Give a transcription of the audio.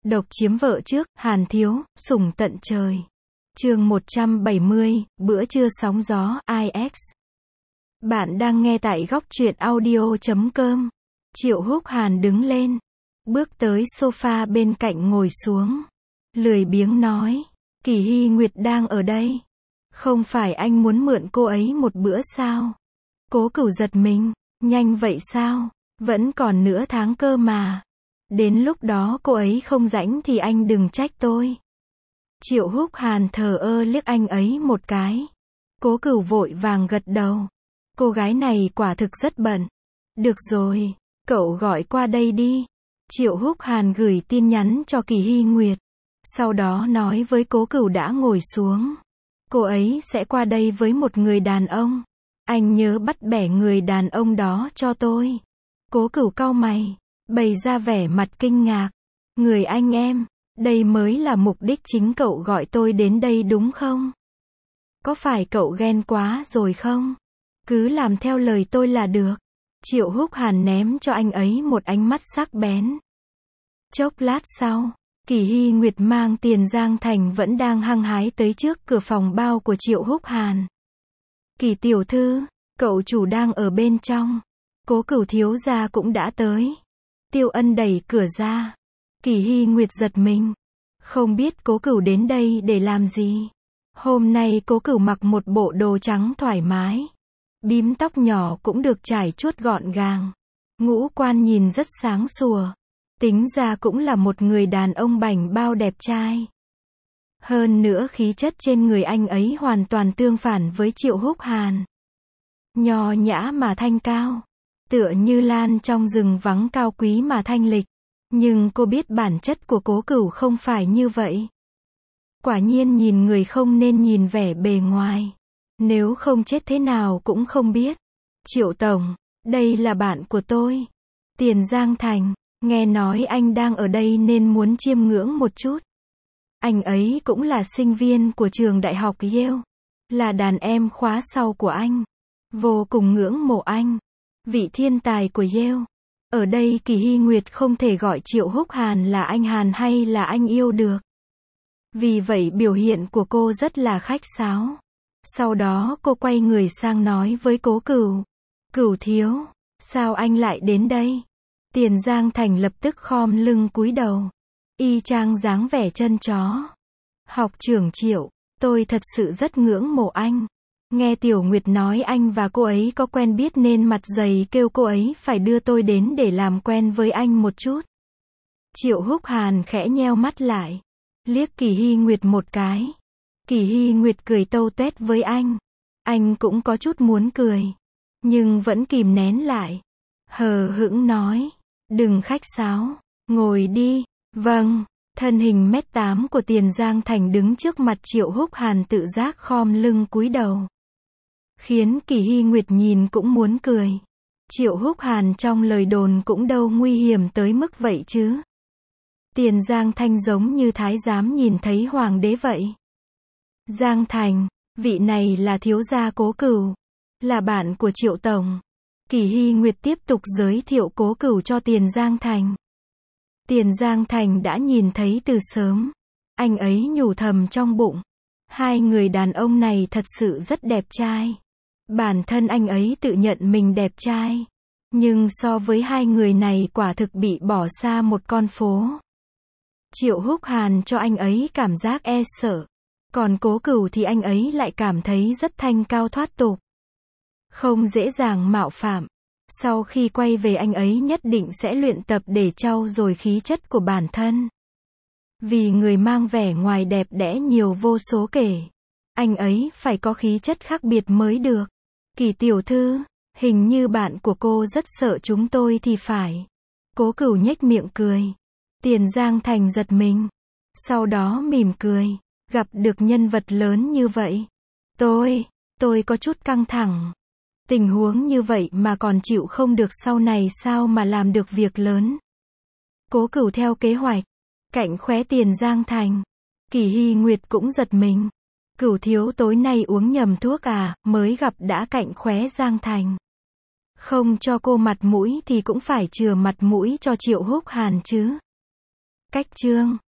Độc chiếm vợ trước, Hàn Thiếu, sủng tận trời. Chương 170, bữa trưa sóng gió, IX. Bạn đang nghe tại góc truyện audio.com. Triệu Húc Hàn đứng lên, bước tới sofa bên cạnh ngồi xuống. Lười biếng nói, Kỳ Hy Nguyệt đang ở đây. Không phải anh muốn mượn cô ấy một bữa sao? Cố Cửu giật mình, nhanh vậy sao? Vẫn còn nửa tháng cơ mà. Đến lúc đó cô ấy không rảnh thì anh đừng trách tôi. Triệu Húc Hàn thờ ơ liếc anh ấy một cái. Cố Cửu vội vàng gật đầu. Cô gái này quả thực rất bận. Được rồi, cậu gọi qua đây đi. Triệu Húc Hàn gửi tin nhắn cho Kỳ Hy Nguyệt. Sau đó nói với Cố Cửu đã ngồi xuống. Cô ấy sẽ qua đây với một người đàn ông. Anh nhớ bắt bẻ người đàn ông đó cho tôi. Cố Cửu cau mày, bày ra vẻ mặt kinh ngạc. Người anh em, đây mới là mục đích chính cậu gọi tôi đến đây đúng không? Có phải cậu ghen quá rồi không? Cứ làm theo lời tôi là được. Triệu Húc Hàn ném cho anh ấy một ánh mắt sắc bén. Chốc lát sau, Kỳ Hy Nguyệt mang Tiền Giang Thành vẫn đang hăng hái tới trước cửa phòng bao của Triệu Húc Hàn. Kỳ tiểu thư, cậu chủ đang ở bên trong. Cố Cửu thiếu gia cũng đã tới. Tiêu Ân đẩy cửa ra. Kỳ Hy Nguyệt giật mình. Không biết Cố Cửu đến đây để làm gì. Hôm nay Cố Cửu mặc một bộ đồ trắng thoải mái. Bím tóc nhỏ cũng được trải chuốt gọn gàng. Ngũ quan nhìn rất sáng sủa. Tính ra cũng là một người đàn ông bảnh bao đẹp trai. Hơn nữa khí chất trên người anh ấy hoàn toàn tương phản với Triệu Húc Hàn. Nho nhã mà thanh cao. Tựa như lan trong rừng vắng cao quý mà thanh lịch. Nhưng cô biết bản chất của Cố Cửu không phải như vậy. Quả nhiên nhìn người không nên nhìn vẻ bề ngoài. Nếu không chết thế nào cũng không biết. Triệu Tổng, đây là bạn của tôi. Tiền Giang Thành, nghe nói anh đang ở đây nên muốn chiêm ngưỡng một chút. Anh ấy cũng là sinh viên của trường đại học Yale. Là đàn em khóa sau của anh. Vô cùng ngưỡng mộ anh. Vị thiên tài của Yale. Ở đây Kỳ Hy Nguyệt không thể gọi Triệu Húc Hàn là anh Hàn hay là anh yêu được. Vì vậy biểu hiện của cô rất là khách sáo. Sau đó cô quay người sang nói với Cố Cửu. Cửu thiếu, sao anh lại đến đây? Tiền Giang Thành lập tức khom lưng cúi đầu. Y chang dáng vẻ chân chó. Học trưởng Triệu, tôi thật sự rất ngưỡng mộ anh. Nghe Tiểu Nguyệt nói anh và cô ấy có quen biết nên mặt dày kêu cô ấy phải đưa tôi đến để làm quen với anh một chút. Triệu Húc Hàn khẽ nheo mắt lại. Liếc Kỳ Hy Nguyệt một cái. Kỳ Hy Nguyệt cười tâu tuét với anh. Anh cũng có chút muốn cười. Nhưng vẫn kìm nén lại. Hờ hững nói. Đừng khách sáo. Ngồi đi. Vâng. Thân hình 1m8 của Tiền Giang Thành đứng trước mặt Triệu Húc Hàn tự giác khom lưng cúi đầu. Khiến Kỳ Hy Nguyệt nhìn cũng muốn cười. Triệu Húc Hàn trong lời đồn cũng đâu nguy hiểm tới mức vậy chứ. Tiền Giang Thành giống như thái giám nhìn thấy hoàng đế vậy. Giang Thành, vị này là thiếu gia Cố Cửu. Là bạn của Triệu Tổng. Kỳ Hy Nguyệt tiếp tục giới thiệu Cố Cửu cho Tiền Giang Thành. Tiền Giang Thành đã nhìn thấy từ sớm. Anh ấy nhủ thầm trong bụng. Hai người đàn ông này thật sự rất đẹp trai. Bản thân anh ấy tự nhận mình đẹp trai. Nhưng so với hai người này quả thực bị bỏ xa một con phố. Triệu Húc Hàn cho anh ấy cảm giác e sợ. Còn Cố Cửu thì anh ấy lại cảm thấy rất thanh cao thoát tục. Không dễ dàng mạo phạm. Sau khi quay về anh ấy nhất định sẽ luyện tập để trau dồi khí chất của bản thân. Vì người mang vẻ ngoài đẹp đẽ nhiều vô số kể. Anh ấy phải có khí chất khác biệt mới được. Kỳ tiểu thư, hình như bạn của cô rất sợ chúng tôi thì phải. Cố Cửu nhếch miệng cười. Tiền Giang Thành giật mình. Sau đó mỉm cười. Gặp được nhân vật lớn như vậy. Tôi có chút căng thẳng. Tình huống như vậy mà còn chịu không được sau này sao mà làm được việc lớn. Cố Cửu theo kế hoạch. Cạnh khóe Tiền Giang Thành. Kỳ Hy Nguyệt cũng giật mình. Cửu thiếu tối nay uống nhầm thuốc à, mới gặp đã cạnh khóe Giang Thành. Không cho cô mặt mũi thì cũng phải chừa mặt mũi cho Triệu Húc Hàn chứ. Cách chương